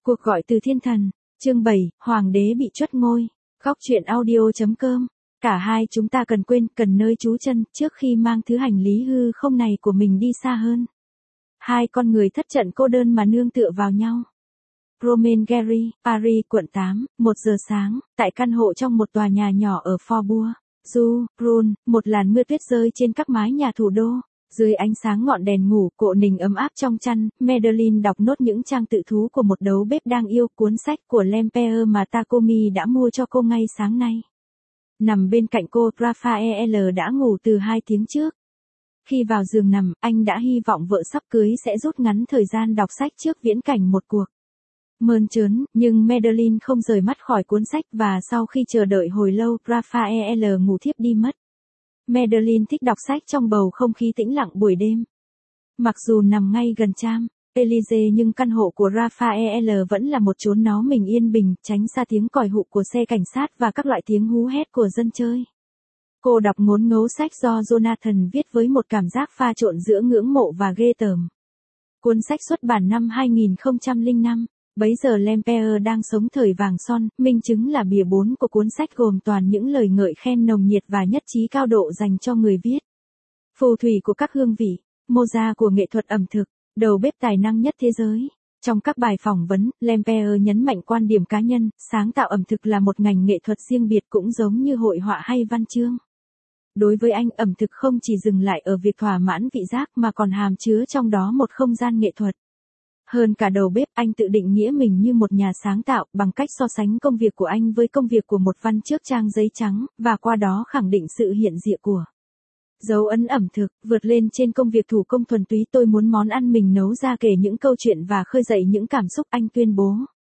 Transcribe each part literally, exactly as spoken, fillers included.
Cuộc gọi từ thiên thần, chương bảy, Hoàng đế bị truất ngôi, góc truyện audio.com. Cả hai chúng ta cần quên, cần nơi trú chân, trước khi mang thứ hành lý hư không này của mình đi xa hơn. Hai con người thất trận cô đơn mà nương tựa vào nhau. Romain Gary, Paris, quận tám, một giờ sáng, tại căn hộ trong một tòa nhà nhỏ ở Faubourg du Rhône, một làn mưa tuyết rơi trên các mái nhà thủ đô. Dưới ánh sáng ngọn đèn ngủ, cộ nình ấm áp trong chăn, Madeleine đọc nốt những trang tự thú của một đấu bếp đang yêu, cuốn sách của Lempereur mà Takomi đã mua cho cô ngay sáng nay. Nằm bên cạnh cô, Raphael đã ngủ từ hai tiếng trước. Khi vào giường nằm, anh đã hy vọng vợ sắp cưới sẽ rút ngắn thời gian đọc sách trước viễn cảnh một cuộc mơn trớn, nhưng Madeleine không rời mắt khỏi cuốn sách và sau khi chờ đợi hồi lâu, Raphael ngủ thiếp đi mất. Madeleine thích đọc sách trong bầu không khí tĩnh lặng buổi đêm. Mặc dù nằm ngay gần Champs-Élysées nhưng căn hộ của Raphael vẫn là một chốn nó mình yên bình, tránh xa tiếng còi hụ của xe cảnh sát và các loại tiếng hú hét của dân chơi. Cô đọc ngốn ngấu sách do Jonathan viết với một cảm giác pha trộn giữa ngưỡng mộ và ghê tởm. Cuốn sách xuất bản năm hai nghìn không trăm lẻ năm. Bấy giờ Lempereur đang sống thời vàng son, minh chứng là bìa bốn của cuốn sách gồm toàn những lời ngợi khen nồng nhiệt và nhất trí cao độ dành cho người viết. Phù thủy của các hương vị, Mozart của nghệ thuật ẩm thực, đầu bếp tài năng nhất thế giới. Trong các bài phỏng vấn, Lempereur nhấn mạnh quan điểm cá nhân, sáng tạo ẩm thực là một ngành nghệ thuật riêng biệt cũng giống như hội họa hay văn chương. Đối với anh, ẩm thực không chỉ dừng lại ở việc thỏa mãn vị giác mà còn hàm chứa trong đó một không gian nghệ thuật. Hơn cả đầu bếp, anh tự định nghĩa mình như một nhà sáng tạo bằng cách so sánh công việc của anh với công việc của một văn trước trang giấy trắng, và qua đó khẳng định sự hiện diện của dấu ấn ẩm thực, vượt lên trên công việc thủ công thuần túy. Tôi muốn món ăn mình nấu ra kể những câu chuyện và khơi dậy những cảm xúc, anh tuyên bố.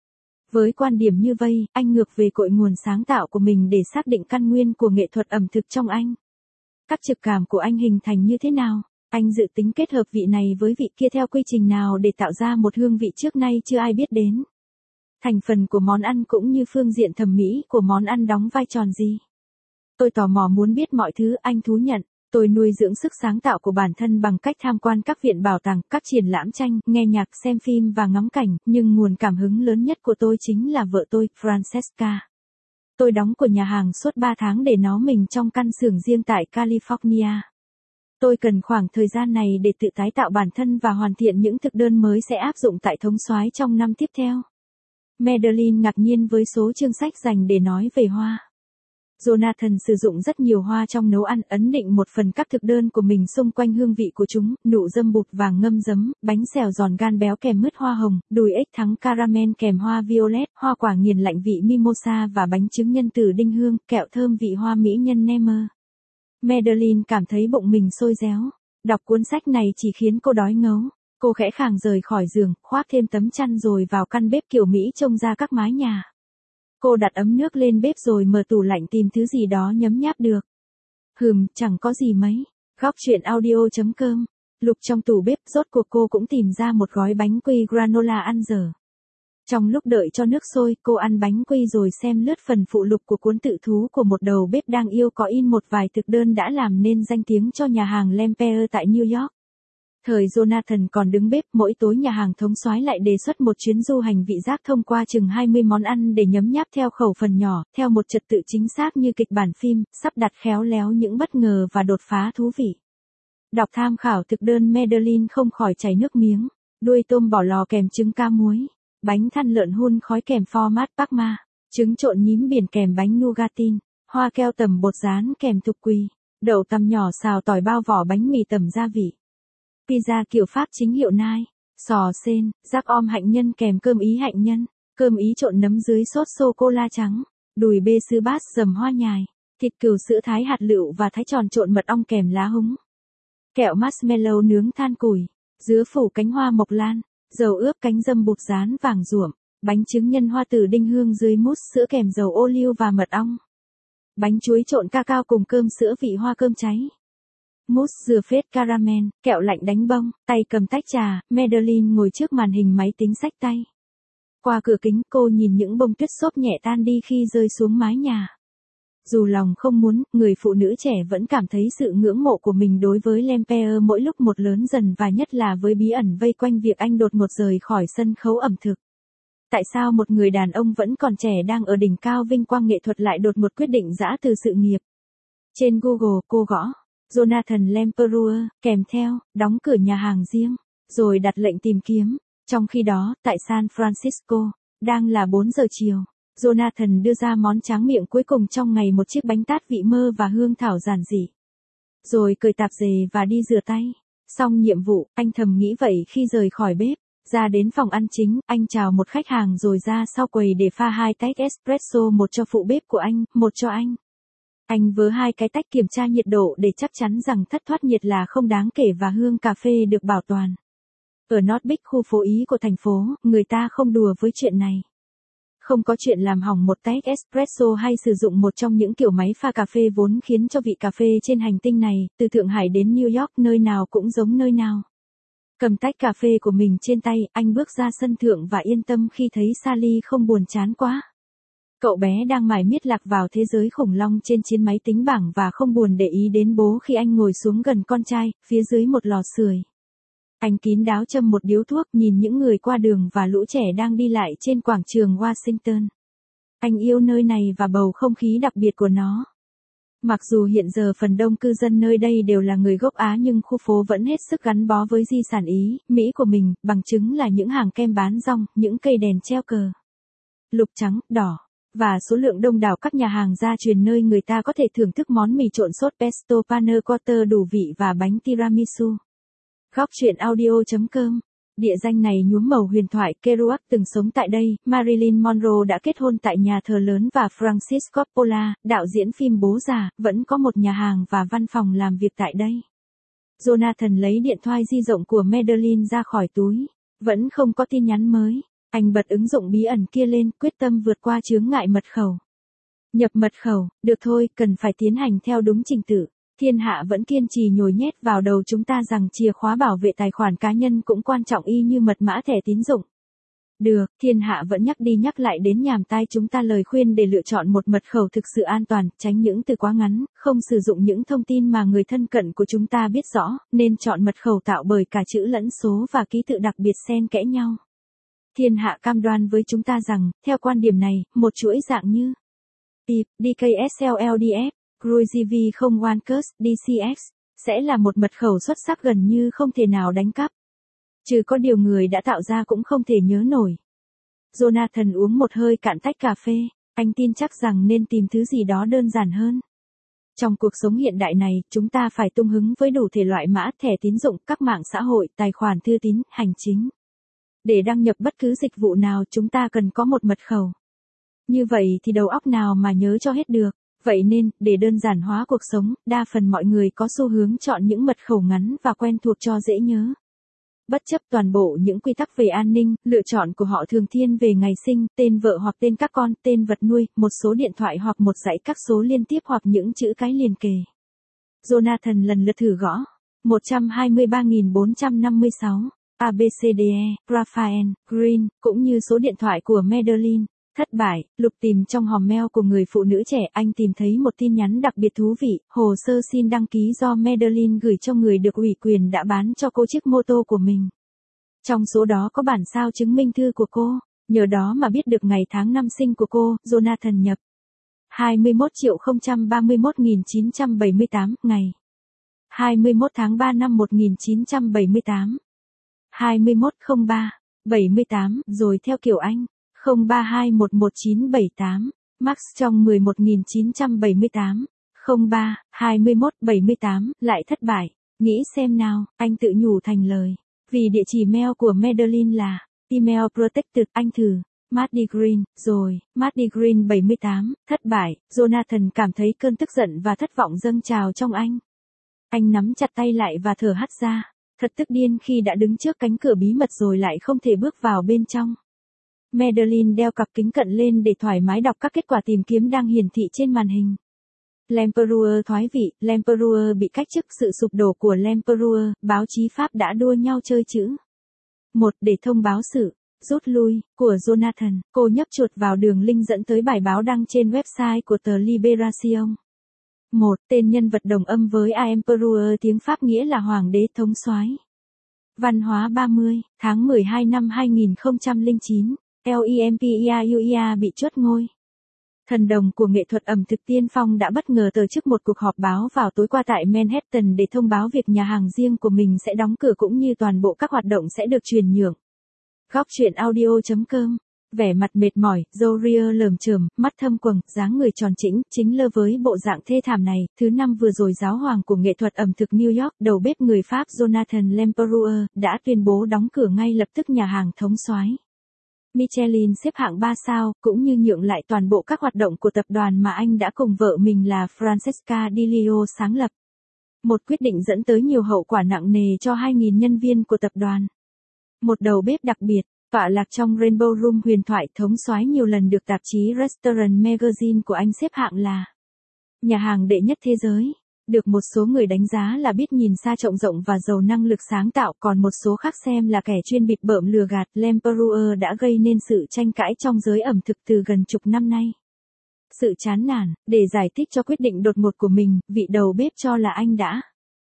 Với quan điểm như vây, anh ngược về cội nguồn sáng tạo của mình để xác định căn nguyên của nghệ thuật ẩm thực trong anh. Các trực cảm của anh hình thành như thế nào? Anh dự tính kết hợp vị này với vị kia theo quy trình nào để tạo ra một hương vị trước nay chưa ai biết đến? Thành phần của món ăn cũng như phương diện thẩm mỹ của món ăn đóng vai trò gì? Tôi tò mò muốn biết mọi thứ, anh thú nhận. Tôi nuôi dưỡng sức sáng tạo của bản thân bằng cách tham quan các viện bảo tàng, các triển lãm tranh, nghe nhạc, xem phim và ngắm cảnh, nhưng nguồn cảm hứng lớn nhất của tôi chính là vợ tôi, Francesca. Tôi đóng của nhà hàng suốt ba tháng để nó mình trong căn xưởng riêng tại California. Tôi cần khoảng thời gian này để tự tái tạo bản thân và hoàn thiện những thực đơn mới sẽ áp dụng tại thống soái trong năm tiếp theo. Madeleine ngạc nhiên với số chương sách dành để nói về hoa. Jonathan sử dụng rất nhiều hoa trong nấu ăn, ấn định một phần các thực đơn của mình xung quanh hương vị của chúng, nụ dâm bụt vàng ngâm giấm, bánh xèo giòn gan béo kèm mứt hoa hồng, đùi ếch thắng caramel kèm hoa violet, hoa quả nghiền lạnh vị mimosa và bánh trứng nhân tử đinh hương, kẹo thơm vị hoa mỹ nhân Nemer. Madeleine cảm thấy bụng mình sôi réo. Đọc cuốn sách này chỉ khiến cô đói ngấu. Cô khẽ khàng rời khỏi giường, khoác thêm tấm chăn rồi vào căn bếp kiểu Mỹ trông ra các mái nhà. Cô đặt ấm nước lên bếp rồi mở tủ lạnh tìm thứ gì đó nhấm nháp được. Hừm, chẳng có gì mấy. Góc truyện audio.com. Lục trong tủ bếp, rốt cuộc cô cũng tìm ra một gói bánh quy granola ăn dở. Trong lúc đợi cho nước sôi, cô ăn bánh quy rồi xem lướt phần phụ lục của cuốn tự thú của một đầu bếp đang yêu, có in một vài thực đơn đã làm nên danh tiếng cho nhà hàng Lempereur tại New York. Thời Jonathan còn đứng bếp, mỗi tối nhà hàng thống soái lại đề xuất một chuyến du hành vị giác thông qua chừng hai mươi món ăn để nhấm nháp theo khẩu phần nhỏ, theo một trật tự chính xác như kịch bản phim, sắp đặt khéo léo những bất ngờ và đột phá thú vị. Đọc tham khảo thực đơn, Madeleine không khỏi chảy nước miếng. Đuôi tôm bỏ lò kèm trứng cá muối, bánh thăn lợn hun khói kèm format Parma, trứng trộn nhím biển kèm bánh nougatin, hoa keo tầm bột rán kèm thục quỳ, đậu tằm nhỏ xào tỏi bao vỏ bánh mì tầm gia vị. Pizza kiểu Pháp chính hiệu Nai, sò sen, rác om hạnh nhân kèm cơm ý hạnh nhân, cơm ý trộn nấm dưới sốt sô-cô-la trắng, đùi bê sư bát dầm hoa nhài, thịt cừu sữa thái hạt lựu và thái tròn trộn mật ong kèm lá húng, kẹo marshmallow nướng than củi, dứa phủ cánh hoa mộc lan, dầu ướp cánh dâm bụt rán vàng ruộm, bánh trứng nhân hoa tử đinh hương dưới mousse sữa kèm dầu ô liu và mật ong, bánh chuối trộn cacao cùng cơm sữa vị hoa cơm cháy. Mousse dừa phết caramel, kẹo lạnh đánh bông, tay cầm tách trà, Madeleine ngồi trước màn hình máy tính xách tay. Qua cửa kính, cô nhìn những bông tuyết xốp nhẹ tan đi khi rơi xuống mái nhà. Dù lòng không muốn, người phụ nữ trẻ vẫn cảm thấy sự ngưỡng mộ của mình đối với Lempereur mỗi lúc một lớn dần, và nhất là với bí ẩn vây quanh việc anh đột ngột rời khỏi sân khấu ẩm thực. Tại sao một người đàn ông vẫn còn trẻ đang ở đỉnh cao vinh quang nghệ thuật lại đột một quyết định giã từ sự nghiệp? Trên Google, cô gõ Jonathan Lempereur, kèm theo, đóng cửa nhà hàng riêng, rồi đặt lệnh tìm kiếm. Trong khi đó, tại San Francisco, đang là bốn giờ chiều, Jonathan đưa ra món tráng miệng cuối cùng trong ngày, một chiếc bánh tát vị mơ và hương thảo giản dị. Rồi cởi tạp dề và đi rửa tay. Xong nhiệm vụ, anh thầm nghĩ vậy khi rời khỏi bếp. Ra đến phòng ăn chính, anh chào một khách hàng rồi ra sau quầy để pha hai tách espresso, một cho phụ bếp của anh, một cho anh. Anh vớ hai cái tách kiểm tra nhiệt độ để chắc chắn rằng thất thoát nhiệt là không đáng kể và hương cà phê được bảo toàn. Ở North Beach, khu phố Ý của thành phố, người ta không đùa với chuyện này. Không có chuyện làm hỏng một tách espresso hay sử dụng một trong những kiểu máy pha cà phê vốn khiến cho vị cà phê trên hành tinh này, từ Thượng Hải đến New York, nơi nào cũng giống nơi nào. Cầm tách cà phê của mình trên tay, anh bước ra sân thượng và yên tâm khi thấy Sally không buồn chán quá. Cậu bé đang mải miết lạc vào thế giới khủng long trên chiến máy tính bảng và không buồn để ý đến bố khi anh ngồi xuống gần con trai, phía dưới một lò sưởi. Anh kín đáo châm một điếu thuốc, nhìn những người qua đường và lũ trẻ đang đi lại trên quảng trường Washington. Anh yêu nơi này và bầu không khí đặc biệt của nó. Mặc dù hiện giờ phần đông cư dân nơi đây đều là người gốc Á, nhưng khu phố vẫn hết sức gắn bó với di sản Ý, Mỹ của mình, bằng chứng là những hàng kem bán rong, những cây đèn treo cờ lục, trắng, đỏ, và số lượng đông đảo các nhà hàng gia truyền nơi người ta có thể thưởng thức món mì trộn sốt pesto panna cotta đủ vị và bánh tiramisu. Góc truyện audio chấm com. Địa danh này nhuốm màu huyền thoại, Kerouac từng sống tại đây, Marilyn Monroe đã kết hôn tại nhà thờ lớn và Francis Coppola, đạo diễn phim Bố Già, vẫn có một nhà hàng và văn phòng làm việc tại đây. Jonathan lấy điện thoại di động của Madeline ra khỏi túi. Vẫn không có tin nhắn mới. Anh bật ứng dụng bí ẩn kia lên, quyết tâm vượt qua chướng ngại mật khẩu. Nhập mật khẩu, được thôi, cần phải tiến hành theo đúng trình tự. Thiên hạ vẫn kiên trì nhồi nhét vào đầu chúng ta rằng chìa khóa bảo vệ tài khoản cá nhân cũng quan trọng y như mật mã thẻ tín dụng. Được, thiên hạ vẫn nhắc đi nhắc lại đến nhàm tai chúng ta lời khuyên để lựa chọn một mật khẩu thực sự an toàn, tránh những từ quá ngắn, không sử dụng những thông tin mà người thân cận của chúng ta biết rõ, nên chọn mật khẩu tạo bởi cả chữ lẫn số và ký tự đặc biệt xen kẽ nhau. Thiên hạ cam đoan với chúng ta rằng, theo quan điểm này, một chuỗi dạng như tê i pê, đê ca ét lờ lờ đê ép, Cruisev không OneCus, đê xê ích, sẽ là một mật khẩu xuất sắc gần như không thể nào đánh cắp. Trừ có điều người đã tạo ra cũng không thể nhớ nổi. Jonathan uống một hơi cạn tách cà phê, anh tin chắc rằng nên tìm thứ gì đó đơn giản hơn. Trong cuộc sống hiện đại này, chúng ta phải tung hứng với đủ thể loại mã, thẻ tín dụng, các mạng xã hội, tài khoản thư tín, hành chính. Để đăng nhập bất cứ dịch vụ nào chúng ta cần có một mật khẩu. Như vậy thì đầu óc nào mà nhớ cho hết được. Vậy nên, để đơn giản hóa cuộc sống, đa phần mọi người có xu hướng chọn những mật khẩu ngắn và quen thuộc cho dễ nhớ. Bất chấp toàn bộ những quy tắc về an ninh, lựa chọn của họ thường thiên về ngày sinh, tên vợ hoặc tên các con, tên vật nuôi, một số điện thoại hoặc một dãy các số liên tiếp hoặc những chữ cái liền kề. Jonathan lần lượt thử gõ. một trăm hai mươi ba nghìn bốn trăm năm mươi sáu, a bê xê đê e, Raphael, Green, cũng như số điện thoại của Madeline. Thất bại, lục tìm trong hòm mail của người phụ nữ trẻ, anh tìm thấy một tin nhắn đặc biệt thú vị, hồ sơ xin đăng ký do Madeline gửi cho người được ủy quyền đã bán cho cô chiếc mô tô của mình. Trong số đó có bản sao chứng minh thư của cô, nhờ đó mà biết được ngày tháng năm sinh của cô. Jonathan nhập hai mươi mốt triệu không trăm ba mươi mốt nghìn chín trăm bảy mươi tám, ngày hai mươi mốt tháng ba năm một nghìn chín trăm bảy mươi tám, hai mươi mốt không ba bảy mươi tám, rồi theo kiểu anh. không ba hai một một chín bảy tám, Max trong mười một nghìn chín trăm bảy mươi tám, không ba, hai mươi mốt, bảy mươi tám, lại thất bại. Nghĩ xem nào, anh tự nhủ thành lời. Vì địa chỉ mail của Madeline là email protected, anh thử. Maddie Green, rồi, Maddie Green bảy mươi tám, thất bại. Jonathan cảm thấy cơn tức giận và thất vọng dâng trào trong anh. Anh nắm chặt tay lại và thở hắt ra. Thật tức điên khi đã đứng trước cánh cửa bí mật rồi lại không thể bước vào bên trong. Madeline đeo cặp kính cận lên để thoải mái đọc các kết quả tìm kiếm đang hiển thị trên màn hình. Lempereur thoái vị, Lempereur bị cách chức, sự sụp đổ của Lempereur, báo chí Pháp đã đua nhau chơi chữ. một. Để thông báo sự rút lui của Jonathan, cô nhấp chuột vào đường link dẫn tới bài báo đăng trên website của tờ Libération. một. Tên nhân vật đồng âm với Empereur, tiếng Pháp nghĩa là hoàng đế thống soái. Văn hóa ba mươi, tháng mười hai năm hai nghìn không trăm lẻ chín. Lemperouer bị truất ngôi. Thần đồng của nghệ thuật ẩm thực tiên phong đã bất ngờ tổ chức một cuộc họp báo vào tối qua tại Manhattan để thông báo việc nhà hàng riêng của mình sẽ đóng cửa cũng như toàn bộ các hoạt động sẽ được chuyển nhượng. Góc truyện audio chấm com. Vẻ mặt mệt mỏi, râu ria lởm chởm, mắt thâm quầng, dáng người tròn chỉnh, chính lơ với bộ dạng thê thảm này, thứ năm vừa rồi giáo hoàng của nghệ thuật ẩm thực New York, đầu bếp người Pháp Jonathan Lemperouer, đã tuyên bố đóng cửa ngay lập tức nhà hàng thống soái Michelin xếp hạng ba sao, cũng như nhượng lại toàn bộ các hoạt động của tập đoàn mà anh đã cùng vợ mình là Francesca Di Leo sáng lập. Một quyết định dẫn tới nhiều hậu quả nặng nề cho hai nghìn nhân viên của tập đoàn. Một đầu bếp đặc biệt, tọa lạc trong Rainbow Room huyền thoại thống soái nhiều lần được tạp chí Restaurant Magazine của Anh xếp hạng là nhà hàng đệ nhất thế giới. Được một số người đánh giá là biết nhìn xa trông rộng và giàu năng lực sáng tạo, còn một số khác xem là kẻ chuyên bịp bợm lừa gạt. Lemperouer đã gây nên sự tranh cãi trong giới ẩm thực từ gần chục năm nay. Sự chán nản, để giải thích cho quyết định đột ngột của mình, vị đầu bếp cho là anh đã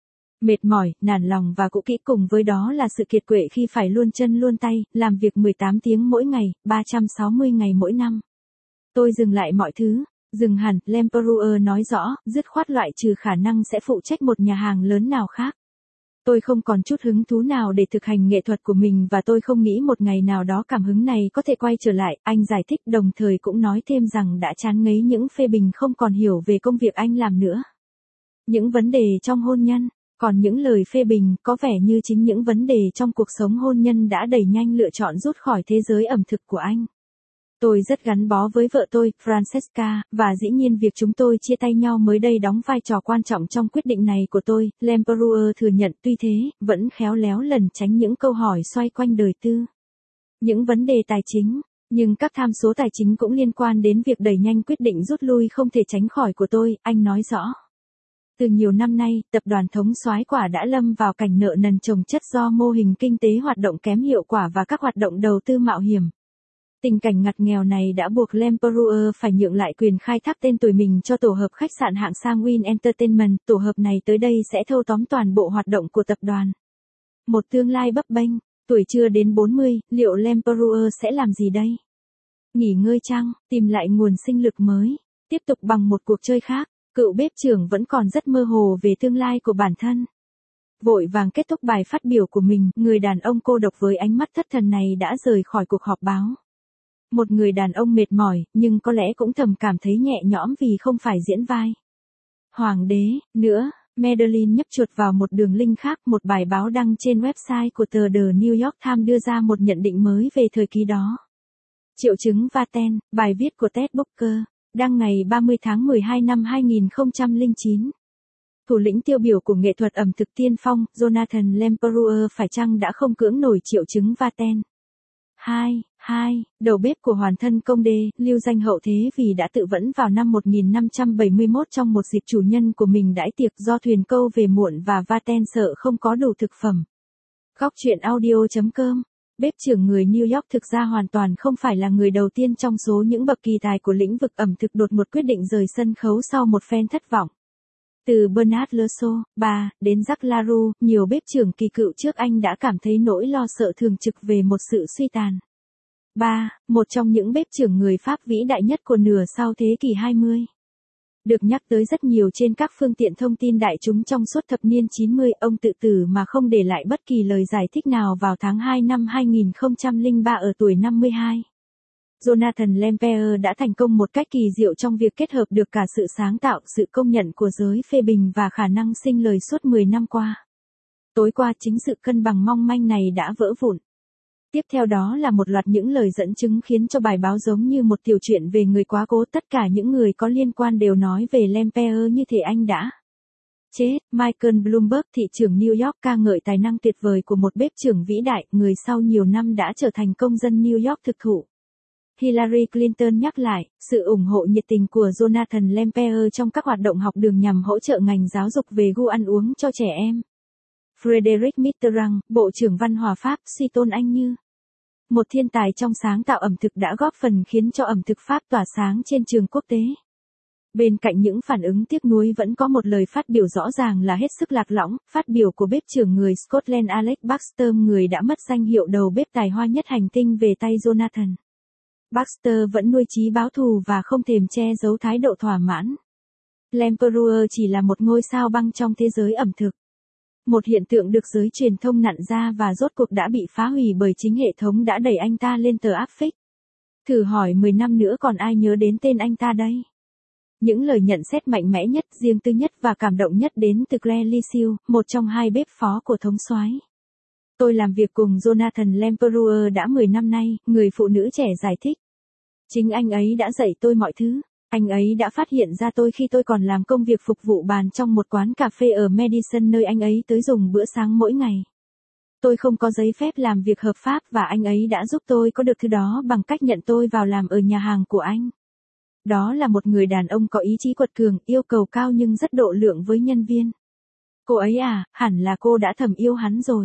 mệt mỏi, nản lòng và cũ kỹ, cùng với đó là sự kiệt quệ khi phải luôn chân luôn tay, làm việc mười tám tiếng mỗi ngày, ba trăm sáu mươi ngày mỗi năm. Tôi dừng lại mọi thứ. Dừng hẳn, Lemperouer nói rõ, dứt khoát loại trừ khả năng sẽ phụ trách một nhà hàng lớn nào khác. Tôi không còn chút hứng thú nào để thực hành nghệ thuật của mình và tôi không nghĩ một ngày nào đó cảm hứng này có thể quay trở lại, anh giải thích, đồng thời cũng nói thêm rằng đã chán ngấy những phê bình không còn hiểu về công việc anh làm nữa. Những vấn đề trong hôn nhân, còn những lời phê bình có vẻ như chính những vấn đề trong cuộc sống hôn nhân đã đẩy nhanh lựa chọn rút khỏi thế giới ẩm thực của anh. Tôi rất gắn bó với vợ tôi, Francesca, và dĩ nhiên việc chúng tôi chia tay nhau mới đây đóng vai trò quan trọng trong quyết định này của tôi, Lemperouer thừa nhận. Tuy thế, vẫn khéo léo lẩn tránh những câu hỏi xoay quanh đời tư, những vấn đề tài chính, nhưng các tham số tài chính cũng liên quan đến việc đẩy nhanh quyết định rút lui không thể tránh khỏi của tôi, anh nói rõ. Từ nhiều năm nay, tập đoàn thống soái quả đã lâm vào cảnh nợ nần chồng chất do mô hình kinh tế hoạt động kém hiệu quả và các hoạt động đầu tư mạo hiểm. Tình cảnh ngặt nghèo này đã buộc Lemperouer phải nhượng lại quyền khai thác tên tuổi mình cho tổ hợp khách sạn hạng sang Wynn Entertainment. Tổ hợp này tới đây sẽ thâu tóm toàn bộ hoạt động của tập đoàn. Một tương lai bấp bênh, tuổi chưa đến bốn mươi, liệu Lemperouer sẽ làm gì đây? Nghỉ ngơi chăng, tìm lại nguồn sinh lực mới, tiếp tục bằng một cuộc chơi khác, cựu bếp trưởng vẫn còn rất mơ hồ về tương lai của bản thân. Vội vàng kết thúc bài phát biểu của mình, người đàn ông cô độc với ánh mắt thất thần này đã rời khỏi cuộc họp báo. Một người đàn ông mệt mỏi, nhưng có lẽ cũng thầm cảm thấy nhẹ nhõm vì không phải diễn vai hoàng đế nữa. Madeline nhấp chuột vào một đường link khác, một bài báo đăng trên website của tờ The New York Times đưa ra một nhận định mới về thời kỳ đó. Triệu chứng Vaten, bài viết của Ted Booker, đăng ngày ba mươi tháng mười hai năm hai nghìn không trăm lẻ chín. Thủ lĩnh tiêu biểu của nghệ thuật ẩm thực tiên phong, Jonathan Lemperouer phải chăng đã không cưỡng nổi triệu chứng Vaten? hai. hai. Đầu bếp của hoàn thân công đê, lưu danh hậu thế vì đã tự vẫn vào năm một nghìn năm trăm bảy mươi mốt trong một dịp chủ nhân của mình đãi tiệc do thuyền câu về muộn và Vaten sợ không có đủ thực phẩm. Góc truyện audio chấm com. Bếp trưởng người New York thực ra hoàn toàn không phải là người đầu tiên trong số những bậc kỳ tài của lĩnh vực ẩm thực đột ngột quyết định rời sân khấu sau một phen thất vọng. Từ Bernard Lerso, ba, đến Jacques Laroux, nhiều bếp trưởng kỳ cựu trước anh đã cảm thấy nỗi lo sợ thường trực về một sự suy tàn. ba. Một trong những bếp trưởng người Pháp vĩ đại nhất của nửa sau thế kỷ hai mươi. Được nhắc tới rất nhiều trên các phương tiện thông tin đại chúng trong suốt thập niên chín mươi, ông tự tử mà không để lại bất kỳ lời giải thích nào vào tháng hai năm hai nghìn không trăm lẻ ba ở tuổi năm mươi hai. Jonathan Lemperouer đã thành công một cách kỳ diệu trong việc kết hợp được cả sự sáng tạo, sự công nhận của giới phê bình và khả năng sinh lời suốt mười năm qua. Tối qua chính sự cân bằng mong manh này đã vỡ vụn. Tiếp theo đó là một loạt những lời dẫn chứng khiến cho bài báo giống như một tiểu truyện về người quá cố. Tất cả những người có liên quan đều nói về Lemperouer như thể anh đã chết. Michael Bloomberg, thị trưởng New York, ca ngợi tài năng tuyệt vời của một bếp trưởng vĩ đại, người sau nhiều năm đã trở thành công dân New York thực thụ. Hillary Clinton nhắc lại, sự ủng hộ nhiệt tình của Jonathan Lemperouer trong các hoạt động học đường nhằm hỗ trợ ngành giáo dục về gu ăn uống cho trẻ em. Frédéric Mitterrand, Bộ trưởng Văn hóa Pháp, suy tôn anh như một thiên tài trong sáng tạo ẩm thực đã góp phần khiến cho ẩm thực Pháp tỏa sáng trên trường quốc tế. Bên cạnh những phản ứng tiếc nuối vẫn có một lời phát biểu rõ ràng là hết sức lạc lõng, phát biểu của bếp trưởng người Scotland Alex Baxter, người đã mất danh hiệu đầu bếp tài hoa nhất hành tinh về tay Jonathan. Baxter vẫn nuôi chí báo thù và không thèm che giấu thái độ thỏa mãn. L'Empereur chỉ là một ngôi sao băng trong thế giới ẩm thực. Một hiện tượng được giới truyền thông nặn ra và rốt cuộc đã bị phá hủy bởi chính hệ thống đã đẩy anh ta lên tờ áp phích. Thử hỏi mười năm nữa còn ai nhớ đến tên anh ta đây? Những lời nhận xét mạnh mẽ nhất, riêng tư nhất và cảm động nhất đến từ Claire Lisieux, một trong hai bếp phó của thống soái. Tôi làm việc cùng Jonathan L'Empereur đã mười năm nay, người phụ nữ trẻ giải thích. Chính anh ấy đã dạy tôi mọi thứ. Anh ấy đã phát hiện ra tôi khi tôi còn làm công việc phục vụ bàn trong một quán cà phê ở Madison nơi anh ấy tới dùng bữa sáng mỗi ngày. Tôi không có giấy phép làm việc hợp pháp và anh ấy đã giúp tôi có được thứ đó bằng cách nhận tôi vào làm ở nhà hàng của anh. Đó là một người đàn ông có ý chí quật cường, yêu cầu cao nhưng rất độ lượng với nhân viên. Cô ấy à, hẳn là cô đã thầm yêu hắn rồi.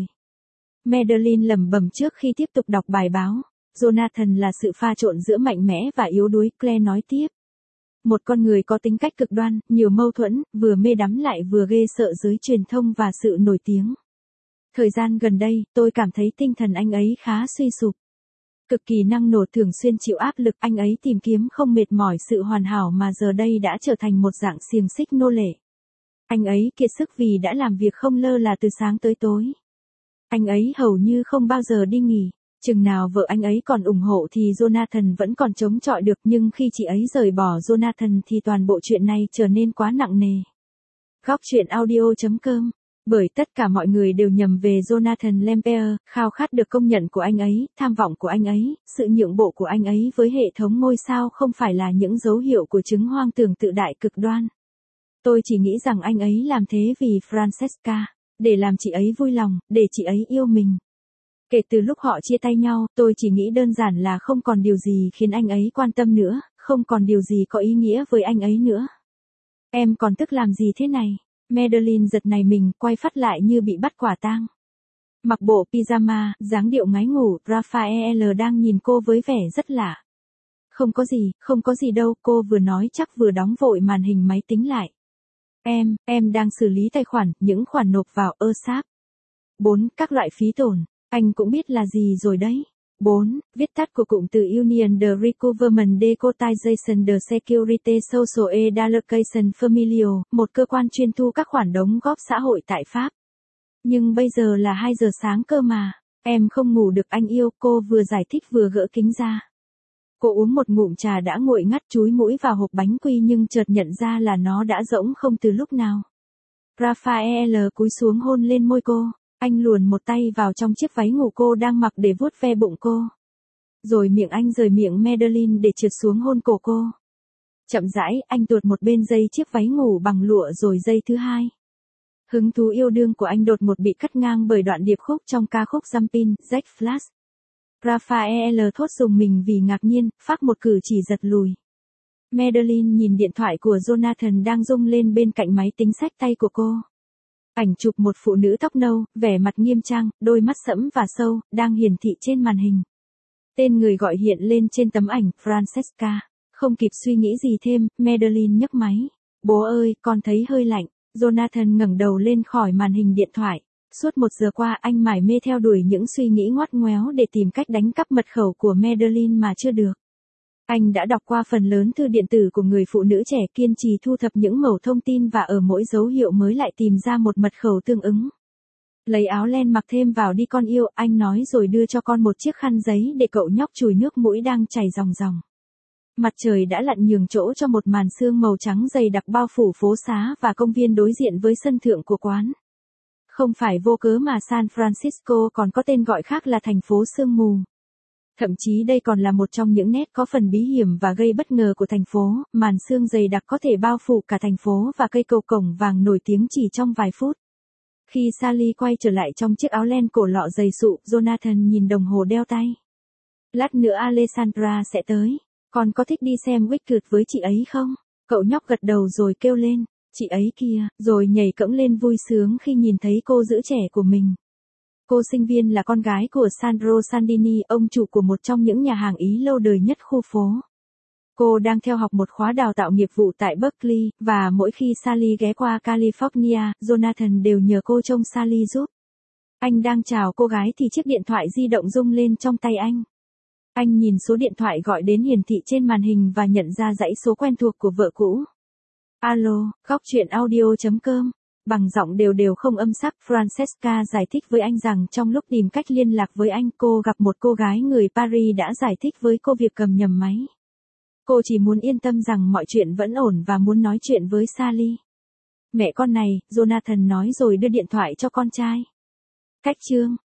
Madeline lẩm bẩm trước khi tiếp tục đọc bài báo. Jonathan là sự pha trộn giữa mạnh mẽ và yếu đuối, Claire nói tiếp. Một con người có tính cách cực đoan, nhiều mâu thuẫn, vừa mê đắm lại vừa ghê sợ giới truyền thông và sự nổi tiếng. Thời gian gần đây, tôi cảm thấy tinh thần anh ấy khá suy sụp. Cực kỳ năng nổ, thường xuyên chịu áp lực, anh ấy tìm kiếm không mệt mỏi sự hoàn hảo mà giờ đây đã trở thành một dạng xiềng xích nô lệ. Anh ấy kiệt sức vì đã làm việc không lơ là từ sáng tới tối. Anh ấy hầu như không bao giờ đi nghỉ. Chừng nào vợ anh ấy còn ủng hộ thì Jonathan vẫn còn chống chọi được, nhưng khi chị ấy rời bỏ Jonathan thì toàn bộ chuyện này trở nên quá nặng nề. Góc truyện audio chấm com. Bởi tất cả mọi người đều nhầm về Jonathan L'Empereur, khao khát được công nhận của anh ấy, tham vọng của anh ấy, sự nhượng bộ của anh ấy với hệ thống ngôi sao không phải là những dấu hiệu của chứng hoang tưởng tự đại cực đoan. Tôi chỉ nghĩ rằng anh ấy làm thế vì Francesca, để làm chị ấy vui lòng, để chị ấy yêu mình. Kể từ lúc họ chia tay nhau, tôi chỉ nghĩ đơn giản là không còn điều gì khiến anh ấy quan tâm nữa, không còn điều gì có ý nghĩa với anh ấy nữa. Em còn tức làm gì thế này? Madeline giật nảy mình, quay phát lại như bị bắt quả tang. Mặc bộ pyjama, dáng điệu ngái ngủ, Raphael đang nhìn cô với vẻ rất lạ. Không có gì, không có gì đâu, cô vừa nói chắc vừa đóng vội màn hình máy tính lại. Em, em đang xử lý tài khoản, những khoản nộp vào e ét a pê. bốn. Các loại phí tổn. Anh cũng biết là gì rồi đấy. bốn. Viết tắt của cụm từ Union de Recouvrement de Cotisation de Sécurité Sociale et d'Allocation Familiale, một cơ quan chuyên thu các khoản đóng góp xã hội tại Pháp. Nhưng bây giờ là hai giờ sáng cơ mà. Em không ngủ được anh yêu, cô vừa giải thích vừa gỡ kính ra. Cô uống một ngụm trà đã nguội ngắt, chúi mũi vào hộp bánh quy nhưng chợt nhận ra là nó đã rỗng không từ lúc nào. Raphael cúi xuống hôn lên môi cô. Anh luồn một tay vào trong chiếc váy ngủ cô đang mặc để vuốt ve bụng cô. Rồi miệng anh rời miệng Madeline để trượt xuống hôn cổ cô. Chậm rãi, anh tuột một bên dây chiếc váy ngủ bằng lụa rồi dây thứ hai. Hứng thú yêu đương của anh đột ngột bị cắt ngang bởi đoạn điệp khúc trong ca khúc Jumpin' Jack Flash. Raphael thốt rùng mình vì ngạc nhiên, phác một cử chỉ giật lùi. Madeline nhìn điện thoại của Jonathan đang rung lên bên cạnh máy tính xách tay của cô. Ảnh chụp một phụ nữ tóc nâu, vẻ mặt nghiêm trang, đôi mắt sẫm và sâu, đang hiển thị trên màn hình. Tên người gọi hiện lên trên tấm ảnh, Francesca. Không kịp suy nghĩ gì thêm, Madeline nhấc máy. Bố ơi, con thấy hơi lạnh. Jonathan ngẩng đầu lên khỏi màn hình điện thoại. Suốt một giờ qua anh mải mê theo đuổi những suy nghĩ ngoắt ngoéo để tìm cách đánh cắp mật khẩu của Madeline mà chưa được. Anh đã đọc qua phần lớn thư điện tử của người phụ nữ trẻ, kiên trì thu thập những mẩu thông tin và ở mỗi dấu hiệu mới lại tìm ra một mật khẩu tương ứng. Lấy áo len mặc thêm vào đi con yêu, anh nói rồi đưa cho con một chiếc khăn giấy để cậu nhóc chùi nước mũi đang chảy ròng ròng. Mặt trời đã lặn nhường chỗ cho một màn sương màu trắng dày đặc bao phủ phố xá và công viên đối diện với sân thượng của quán. Không phải vô cớ mà San Francisco còn có tên gọi khác là thành phố sương mù. Thậm chí đây còn là một trong những nét có phần bí hiểm và gây bất ngờ của thành phố, màn sương dày đặc có thể bao phủ cả thành phố và cây cầu cổng vàng nổi tiếng chỉ trong vài phút. Khi Sally quay trở lại trong chiếc áo len cổ lọ dày sụ, Jonathan nhìn đồng hồ đeo tay. Lát nữa Alessandra sẽ tới. Con có thích đi xem Wicked với chị ấy không? Cậu nhóc gật đầu rồi kêu lên, chị ấy kìa, rồi nhảy cẫng lên vui sướng khi nhìn thấy cô giữ trẻ của mình. Cô sinh viên là con gái của Sandro Sandini, ông chủ của một trong những nhà hàng Ý lâu đời nhất khu phố. Cô đang theo học một khóa đào tạo nghiệp vụ tại Berkeley, và mỗi khi Sally ghé qua California, Jonathan đều nhờ cô trông Sally giúp. Anh đang chào cô gái thì chiếc điện thoại di động rung lên trong tay anh. Anh nhìn số điện thoại gọi đến hiển thị trên màn hình và nhận ra dãy số quen thuộc của vợ cũ. Alo, góc chuyện audio chấm com. Bằng giọng đều đều không âm sắc, Francesca giải thích với anh rằng trong lúc tìm cách liên lạc với anh, cô gặp một cô gái người Paris đã giải thích với cô việc cầm nhầm máy. Cô chỉ muốn yên tâm rằng mọi chuyện vẫn ổn và muốn nói chuyện với Sally. Mẹ con này, Jonathan nói rồi đưa điện thoại cho con trai. Cách chương